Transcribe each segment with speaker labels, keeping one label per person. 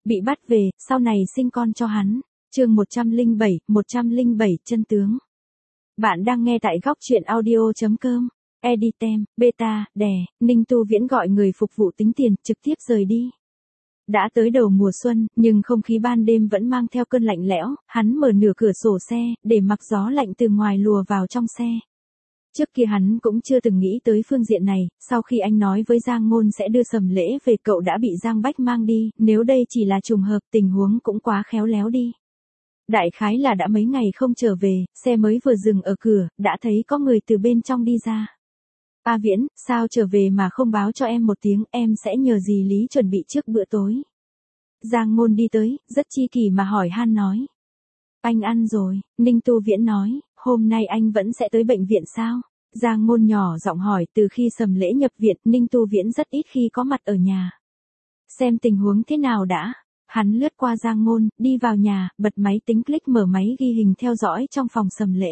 Speaker 1: Bị bắt về, sau này sinh con cho hắn. Chương 107 chân tướng. Bạn đang nghe tại góc truyện audio.com. Editem, beta, đè, Ninh Tu Viễn gọi người phục vụ tính tiền, trực tiếp rời đi. Đã tới đầu mùa xuân, nhưng không khí ban đêm vẫn mang theo cơn lạnh lẽo, hắn mở nửa cửa sổ xe, để mặc gió lạnh từ ngoài lùa vào trong xe. Trước kia hắn cũng chưa từng nghĩ tới phương diện này, sau khi anh nói với Giang Ngôn sẽ đưa Sầm Lễ về cậu đã bị Giang Bách mang đi, nếu đây chỉ là trùng hợp tình huống cũng quá khéo léo đi. Đại khái là đã mấy ngày không trở về, xe mới vừa dừng ở cửa, đã thấy có người từ bên trong đi ra. A Viễn, sao trở về mà không báo cho em một tiếng, em sẽ nhờ dì Lý chuẩn bị trước bữa tối. Giang Ngôn đi tới, rất chi kỷ mà hỏi han nói. Anh ăn rồi, Ninh Tu Viễn nói, hôm nay anh vẫn sẽ tới bệnh viện sao? Giang Ngôn nhỏ giọng hỏi, từ khi Sầm Lễ nhập viện, Ninh Tu Viễn rất ít khi có mặt ở nhà. Xem tình huống thế nào đã. Hắn lướt qua Giang Ngôn, đi vào nhà, bật máy tính click mở máy ghi hình theo dõi trong phòng Sầm Lễ.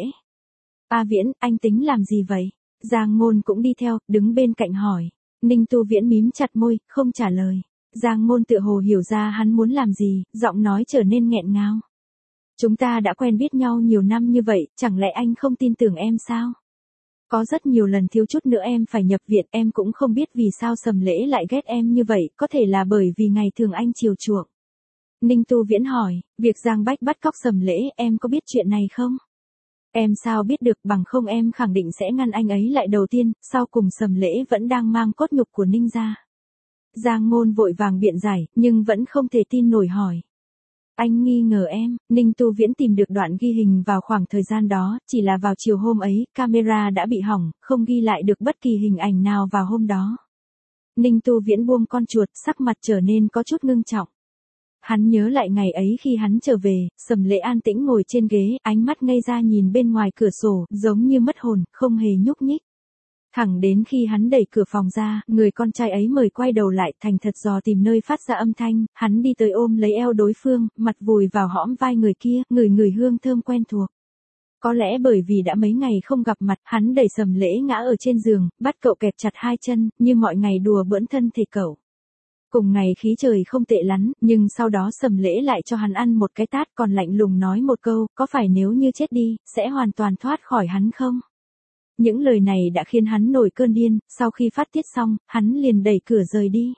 Speaker 1: A Viễn, anh tính làm gì vậy? Giang Ngôn cũng đi theo, đứng bên cạnh hỏi. Ninh Tu Viễn mím chặt môi, không trả lời. Giang Ngôn tự hồ hiểu ra hắn muốn làm gì, giọng nói trở nên nghẹn ngào. Chúng ta đã quen biết nhau nhiều năm như vậy, chẳng lẽ anh không tin tưởng em sao? Có rất nhiều lần thiếu chút nữa em phải nhập viện, em cũng không biết vì sao Sầm Lễ lại ghét em như vậy, có thể là bởi vì ngày thường anh chiều chuộng. Ninh Tu Viễn hỏi, việc Giang Bách bắt cóc Sầm Lễ, em có biết chuyện này không? Em sao biết được, bằng không em khẳng định sẽ ngăn anh ấy lại đầu tiên, sau cùng Sầm Lễ vẫn đang mang cốt nhục của Ninh gia. Giang Ngôn vội vàng biện giải, nhưng vẫn không thể tin nổi hỏi. Anh nghi ngờ em, Ninh Tu Viễn tìm được đoạn ghi hình vào khoảng thời gian đó, chỉ là vào chiều hôm ấy, camera đã bị hỏng, không ghi lại được bất kỳ hình ảnh nào vào hôm đó. Ninh Tu Viễn buông con chuột, sắc mặt trở nên có chút ngưng trọng. Hắn nhớ lại ngày ấy khi hắn trở về, Sầm Lễ an tĩnh ngồi trên ghế, ánh mắt ngây ra nhìn bên ngoài cửa sổ, giống như mất hồn, không hề nhúc nhích. Thẳng đến khi hắn đẩy cửa phòng ra, người con trai ấy mời quay đầu lại, thành thật dò tìm nơi phát ra âm thanh, hắn đi tới ôm lấy eo đối phương, mặt vùi vào hõm vai người kia, ngửi hương thơm quen thuộc. Có lẽ bởi vì đã mấy ngày không gặp mặt, hắn đẩy Sầm Lễ ngã ở trên giường, bắt cậu kẹp chặt hai chân, như mọi ngày đùa bỡn thân thể cậu. Cùng ngày khí trời không tệ lắm, nhưng sau đó Sầm Lễ lại cho hắn ăn một cái tát, còn lạnh lùng nói một câu, có phải nếu như chết đi, sẽ hoàn toàn thoát khỏi hắn không? Những lời này đã khiến hắn nổi cơn điên, sau khi phát tiết xong, hắn liền đẩy cửa rời đi.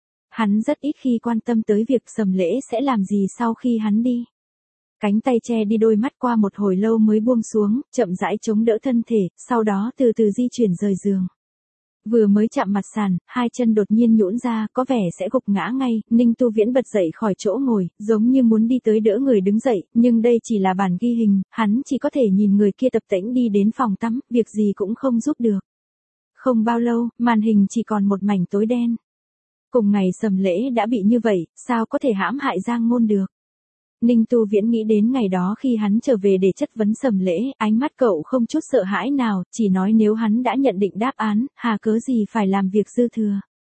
Speaker 1: Hắn rất ít khi quan tâm tới việc Sầm Lễ sẽ làm gì sau khi hắn đi. Cánh tay che đi đôi mắt qua một hồi lâu mới buông xuống, chậm rãi chống đỡ thân thể, sau đó từ từ di chuyển rời giường. Vừa mới chạm mặt sàn, hai chân đột nhiên nhũn ra, có vẻ sẽ gục ngã ngay, Ninh Tu Viễn bật dậy khỏi chỗ ngồi, giống như muốn đi tới đỡ người đứng dậy, nhưng đây chỉ là bản ghi hình, hắn chỉ có thể nhìn người kia tập tễnh đi đến phòng tắm, việc gì cũng không giúp được. Không bao lâu, màn hình chỉ còn một mảnh tối đen. Cùng ngày Sầm Lễ đã bị như vậy, sao có thể hãm hại Giang Ngôn được? Ninh Tu Viễn nghĩ đến ngày đó khi hắn trở về để chất vấn Sầm Lễ, ánh mắt cậu không chút sợ hãi nào, chỉ nói nếu hắn đã nhận định đáp án, hà cớ gì phải làm việc dư thừa.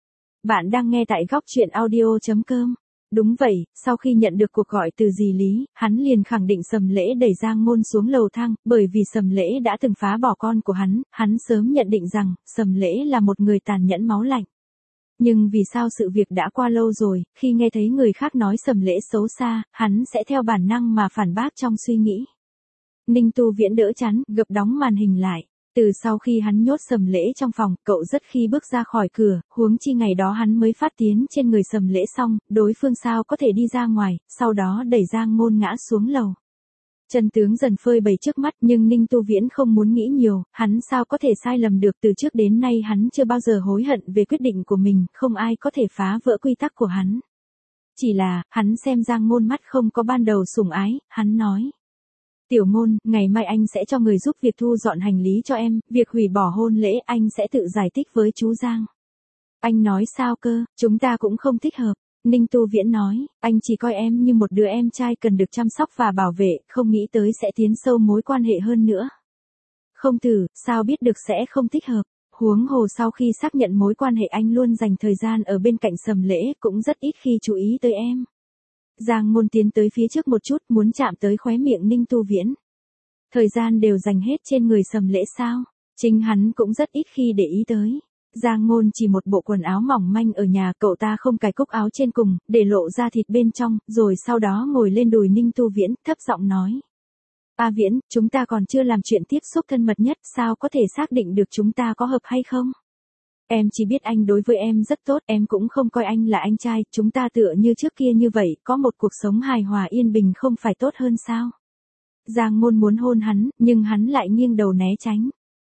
Speaker 1: Bạn đang nghe tại góc truyện audio.com. Đúng vậy, sau khi nhận được cuộc gọi từ dì Lý, hắn liền khẳng định Sầm Lễ đẩy Giang Ngôn xuống lầu thang, bởi vì Sầm Lễ đã từng phá bỏ con của hắn sớm nhận định rằng, Sầm Lễ là một người tàn nhẫn máu lạnh. Nhưng vì sao sự việc đã qua lâu rồi, khi nghe thấy người khác nói Sầm Lễ xấu xa, hắn sẽ theo bản năng mà phản bác trong suy nghĩ. Ninh Tu Viễn đỡ chán, gập đóng màn hình lại. Từ sau khi hắn nhốt Sầm Lễ trong phòng, cậu rất khi bước ra khỏi cửa, huống chi ngày đó hắn mới phát tiến trên người Sầm Lễ xong, đối phương sao có thể đi ra ngoài, sau đó đẩy Giang Ngôn ngã xuống lầu. Chân tướng dần phơi bày trước mắt, nhưng Ninh Tu Viễn không muốn nghĩ nhiều, hắn sao có thể sai lầm được, từ trước đến nay hắn chưa bao giờ hối hận về quyết định của mình, không ai có thể phá vỡ quy tắc của hắn. Chỉ là, hắn xem Giang Ngôn mắt không có ban đầu sủng ái, hắn nói. Tiểu Ngôn, ngày mai anh sẽ cho người giúp việc thu dọn hành lý cho em, việc hủy bỏ hôn lễ anh sẽ tự giải thích với chú Giang. Anh nói sao cơ, chúng ta cũng không thích hợp. Ninh Tu Viễn nói, anh chỉ coi em như một đứa em trai cần được chăm sóc và bảo vệ, không nghĩ tới sẽ tiến sâu mối quan hệ hơn nữa. Không thử, sao biết được sẽ không thích hợp. Huống hồ sau khi xác nhận mối quan hệ anh luôn dành thời gian ở bên cạnh Sầm Lễ, cũng rất ít khi chú ý tới em. Giang Ngôn tiến tới phía trước một chút, muốn chạm tới khóe miệng Ninh Tu Viễn. Thời gian đều dành hết trên người Sầm Lễ sao? Chính hắn cũng rất ít khi để ý tới. Giang Ngôn chỉ một bộ quần áo mỏng manh ở nhà, cậu ta không cài cúc áo trên cùng, để lộ ra thịt bên trong, rồi sau đó ngồi lên đùi Ninh Tu Viễn, thấp giọng nói. A Viễn, chúng ta còn chưa làm chuyện tiếp xúc thân mật nhất, sao có thể xác định được chúng ta có hợp hay không? Em chỉ biết anh đối với em rất tốt, em cũng không coi anh là anh trai, chúng ta tựa như trước kia như vậy, có một cuộc sống hài hòa yên bình không phải tốt hơn sao? Giang Ngôn muốn hôn hắn, nhưng hắn lại nghiêng đầu né tránh.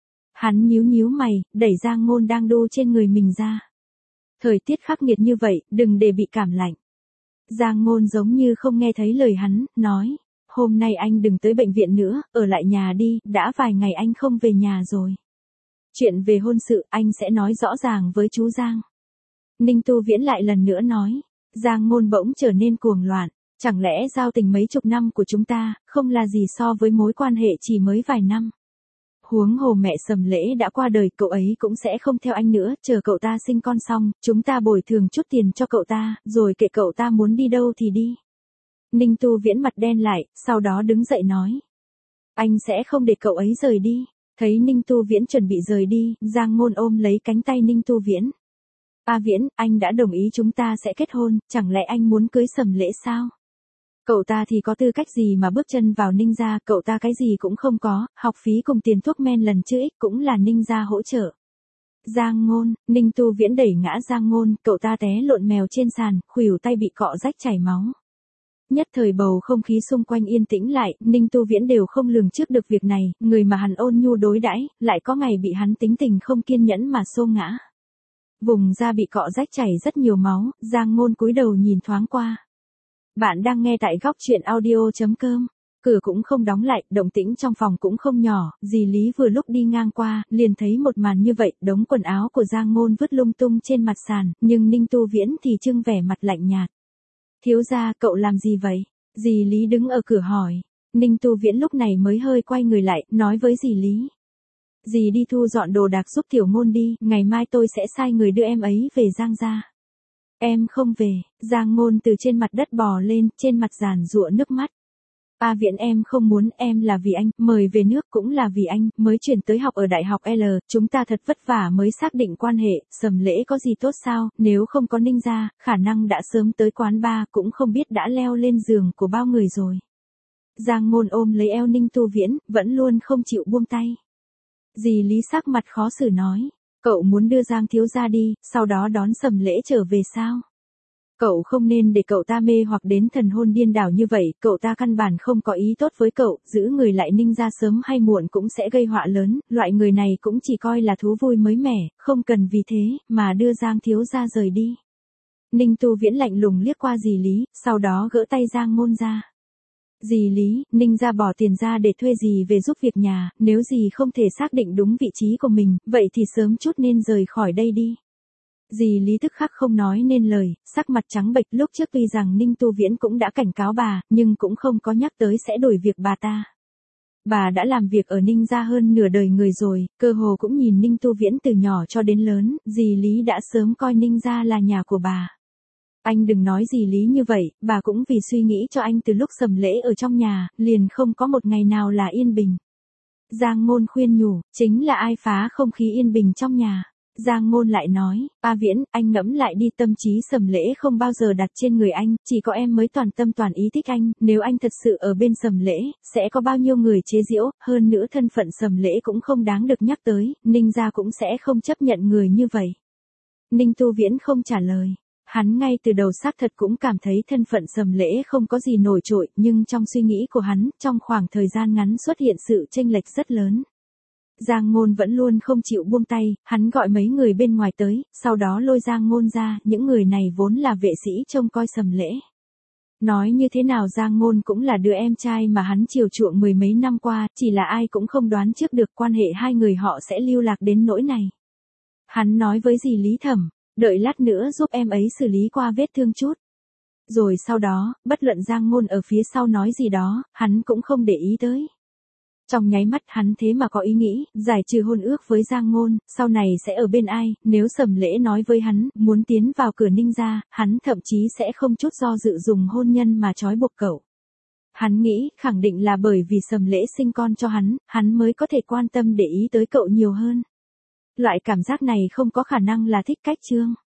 Speaker 1: Hắn nhíu nhíu mày, đẩy Giang Ngôn đang đu trên người mình ra. Thời tiết khắc nghiệt như vậy, đừng để bị cảm lạnh. Giang Ngôn giống như không nghe thấy lời hắn, nói. Hôm nay anh đừng tới bệnh viện nữa, ở lại nhà đi, đã vài ngày anh không về nhà rồi. Chuyện về hôn sự, anh sẽ nói rõ ràng với chú Giang. Ninh Tu Viễn lại lần nữa nói. Giang Ngôn bỗng trở nên cuồng loạn. Chẳng lẽ giao tình mấy chục năm của chúng ta, không là gì so với mối quan hệ chỉ mới vài năm. Huống hồ mẹ Sầm Lễ đã qua đời, cậu ấy cũng sẽ không theo anh nữa, chờ cậu ta sinh con xong, chúng ta bồi thường chút tiền cho cậu ta, rồi kệ cậu ta muốn đi đâu thì đi. Ninh Tu Viễn mặt đen lại, sau đó đứng dậy nói. Anh sẽ không để cậu ấy rời đi. Thấy Ninh Tu Viễn chuẩn bị rời đi, Giang Ngôn ôm lấy cánh tay Ninh Tu Viễn. A Viễn, anh đã đồng ý chúng ta sẽ kết hôn, chẳng lẽ anh muốn cưới Sầm Lễ sao? Cậu ta thì có tư cách gì mà bước chân vào Ninh gia, cậu ta cái gì cũng không có, học phí cùng tiền thuốc men lần chữ ích cũng là Ninh gia hỗ trợ. Giang Ngôn, Ninh Tu Viễn đẩy ngã Giang Ngôn, cậu ta té lộn mèo trên sàn, khuỷu tay bị cọ rách chảy máu. Nhất thời bầu không khí xung quanh yên tĩnh lại, Ninh Tu Viễn đều không lường trước được việc này, người mà hắn ôn nhu đối đãi, lại có ngày bị hắn tính tình không kiên nhẫn mà xô ngã. Vùng da bị cọ rách chảy rất nhiều máu, Giang Ngôn cúi đầu nhìn thoáng qua. Bạn đang nghe tại góc truyện audio.com. Cửa cũng không đóng lại, động tĩnh trong phòng cũng không nhỏ, dì Lý vừa lúc đi ngang qua, liền thấy một màn như vậy, đống quần áo của Giang Ngôn vứt lung tung trên mặt sàn, nhưng Ninh Tu Viễn thì trưng vẻ mặt lạnh nhạt. Thiếu gia, cậu làm gì vậy? Dì Lý đứng ở cửa hỏi. Ninh Tu Viễn lúc này mới hơi quay người lại, nói với dì Lý. Dì đi thu dọn đồ đạc giúp Tiểu Ngôn đi, ngày mai tôi sẽ sai người đưa em ấy về Giang gia. Em không về. Giang Ngôn từ trên mặt đất bò lên, trên mặt giàn giụa nước mắt. A Viễn, em không muốn, em là vì anh, mời về nước cũng là vì anh, mới chuyển tới học ở Đại học L, chúng ta thật vất vả mới xác định quan hệ, Sầm Lễ có gì tốt sao, nếu không có Ninh gia, khả năng đã sớm tới quán bar, cũng không biết đã leo lên giường của bao người rồi. Giang Ngôn ôm lấy eo Ninh Tu Viễn, vẫn luôn không chịu buông tay. Dì Lý sắc mặt khó xử nói, cậu muốn đưa Giang thiếu gia đi, sau đó đón Sầm Lễ trở về sao? Cậu không nên để cậu ta mê hoặc đến thần hồn điên đảo như vậy, cậu ta căn bản không có ý tốt với cậu, giữ người lại Ninh gia sớm hay muộn cũng sẽ gây họa lớn, loại người này cũng chỉ coi là thú vui mới mẻ, không cần vì thế, mà đưa Giang thiếu gia rời đi. Ninh Tu Viễn lạnh lùng liếc qua dì Lý, sau đó gỡ tay Giang Ngôn ra. Dì Lý, Ninh gia bỏ tiền ra để thuê dì về giúp việc nhà, nếu dì không thể xác định đúng vị trí của mình, vậy thì sớm chút nên rời khỏi đây đi. Dì Lý tức khắc không nói nên lời, sắc mặt trắng bệch, lúc trước tuy rằng Ninh Tu Viễn cũng đã cảnh cáo bà, nhưng cũng không có nhắc tới sẽ đổi việc bà ta. Bà đã làm việc ở Ninh gia hơn nửa đời người rồi, cơ hồ cũng nhìn Ninh Tu Viễn từ nhỏ cho đến lớn, dì Lý đã sớm coi Ninh gia là nhà của bà. Anh đừng nói dì Lý như vậy, bà cũng vì suy nghĩ cho anh từ lúc Sầm Lễ ở trong nhà, liền không có một ngày nào là yên bình. Giang Ngôn khuyên nhủ, chính là ai phá không khí yên bình trong nhà. Giang Ngôn lại nói, A Viễn, anh ngẫm lại đi, tâm trí Sầm Lễ không bao giờ đặt trên người anh, chỉ có em mới toàn tâm toàn ý thích anh, nếu anh thật sự ở bên Sầm Lễ, sẽ có bao nhiêu người chế giễu, hơn nữa thân phận Sầm Lễ cũng không đáng được nhắc tới, Ninh gia cũng sẽ không chấp nhận người như vậy. Ninh Tu Viễn không trả lời. Hắn ngay từ đầu xác thật cũng cảm thấy thân phận Sầm Lễ không có gì nổi trội, nhưng trong suy nghĩ của hắn, trong khoảng thời gian ngắn xuất hiện sự chênh lệch rất lớn. Giang Ngôn vẫn luôn không chịu buông tay, hắn gọi mấy người bên ngoài tới, sau đó lôi Giang Ngôn ra, những người này vốn là vệ sĩ trông coi Sầm Lễ. Nói như thế nào Giang Ngôn cũng là đứa em trai mà hắn chiều chuộng mười mấy năm qua, chỉ là ai cũng không đoán trước được quan hệ hai người họ sẽ lưu lạc đến nỗi này. Hắn nói với dì Lý Thẩm, đợi lát nữa giúp em ấy xử lý qua vết thương chút. Rồi sau đó, bất luận Giang Ngôn ở phía sau nói gì đó, hắn cũng không để ý tới. Trong nháy mắt hắn thế mà có ý nghĩ, giải trừ hôn ước với Giang Ngôn, sau này sẽ ở bên ai, nếu Sầm Lễ nói với hắn, muốn tiến vào cửa Ninh gia, hắn thậm chí sẽ không chút do dự dùng hôn nhân mà trói buộc cậu. Hắn nghĩ, khẳng định là bởi vì Sầm Lễ sinh con cho hắn mới có thể quan tâm để ý tới cậu nhiều hơn. Loại cảm giác này không có khả năng là thích cách Trương.